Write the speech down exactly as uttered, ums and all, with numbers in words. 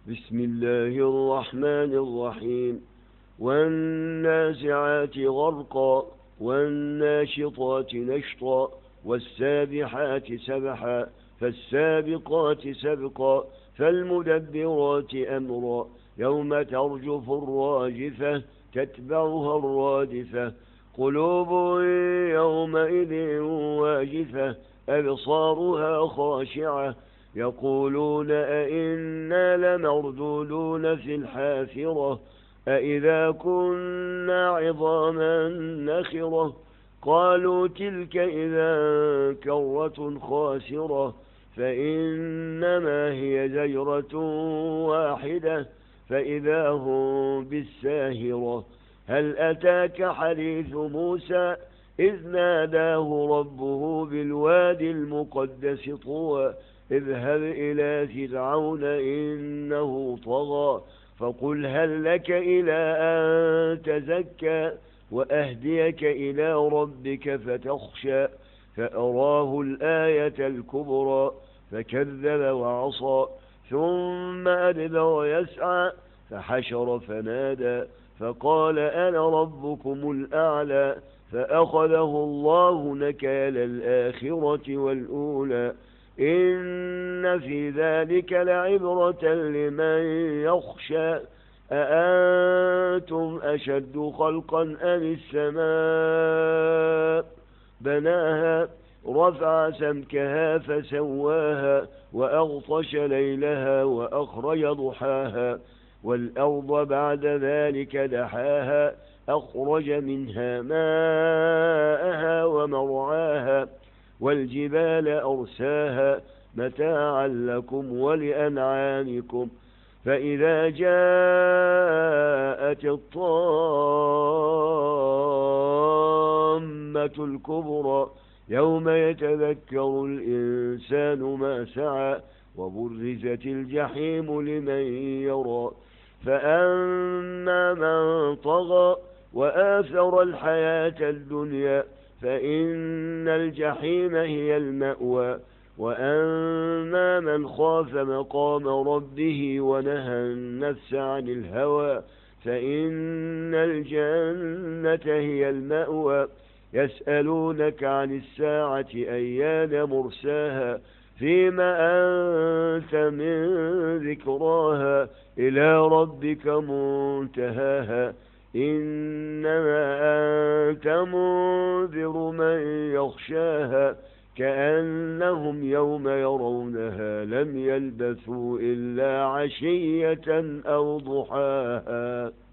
بسم الله الرحمن الرحيم. والنازعات غرقا والناشطات نشطا والسابحات سبحا فالسابقات سبقا فالمدبرات أمرا يوم ترجف الراجفة تتبعها الرادفة قلوب يومئذ واجفة أبصارها خاشعة يقولون أئنا لمردودون في الحافرة أئذا كنا عظاما نخرة قالوا تلك إذا كرة خاسرة فإنما هي زجرة واحدة فإذا هم بالساهرة هل أتاك حديث موسى إذ ناداه ربه بالوادي المقدس طوى اذهب إلى فرعون إنه طغى فقل هل لك إلى أن تزكى وأهديك إلى ربك فتخشى فأراه الآية الكبرى فكذب وعصى ثم أدبر يسعى فحشر فنادى فقال أنا ربكم الأعلى فأخذه الله نكال الآخرة والأولى إن في ذلك لعبرة لمن يخشى أأنتم أشد خلقا أم السماء بناها رفع سمكها فسواها وأغطش ليلها وأخرج ضحاها والأرض بعد ذلك دحاها أخرج منها ماءها ومرعاها والجبال أرساها متاعا لكم ولأنعامكم فإذا جاءت الطامة الكبرى يوم يتذكر الإنسان ما سعى وبرزت الجحيم لمن يرى فأما من طغى وآثر الحياة الدنيا فإن الجحيم هي المأوى وأما من خاف مقام ربه ونهى النفس عن الهوى فإن الجنة هي المأوى يسألونك عن الساعة أيان مرساها فيما أنت من ذكراها إلى ربك منتهاها إنما أنت منذر من يخشاها كأنهم يوم يرونها لم يلبثوا إلا عشية أو ضحاها.